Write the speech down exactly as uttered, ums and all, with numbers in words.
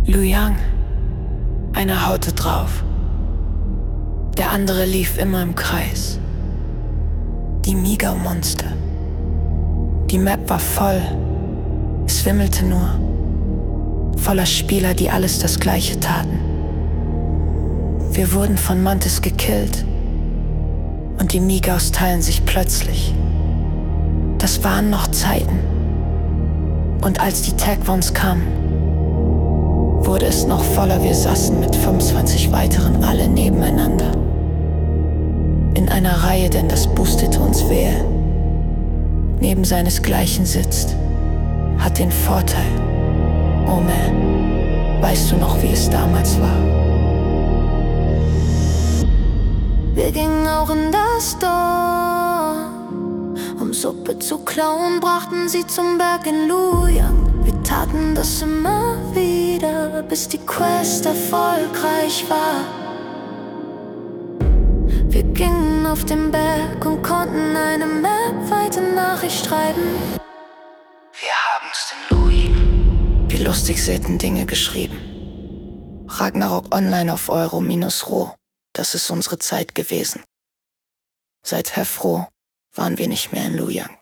Luoyang, einer haute drauf. Der andere lief immer im Kreis. Die Migao-Monster. Die Map war voll. Es wimmelte nur. Voller Spieler, die alles das Gleiche taten. Wir wurden von Mantis gekillt. Und die Migaos teilen sich plötzlich. Das waren noch Zeiten. Und als die Tagwons kamen, wurde es noch voller. Wir saßen mit fünfundzwanzig weiteren alle nebeneinander. In einer Reihe, denn das boostete uns wer neben seinesgleichen sitzt, hat den Vorteil. Oh man, weißt du noch, wie es damals war? Wir gingen auch in das Dorf, um Suppe zu klauen, brachten sie zum Berg in Luoyang. Wir taten das immer wieder, bis die Quest erfolgreich war. Wir gingen auf den Berg und konnten eine Map-weite Nachricht schreiben. Wir haben's den Louis. Wie lustig selten Dinge geschrieben. Ragnarok online auf Euro minus Ro. Das ist unsere Zeit gewesen. Seit Herr Froh waren wir nicht mehr in Luoyang.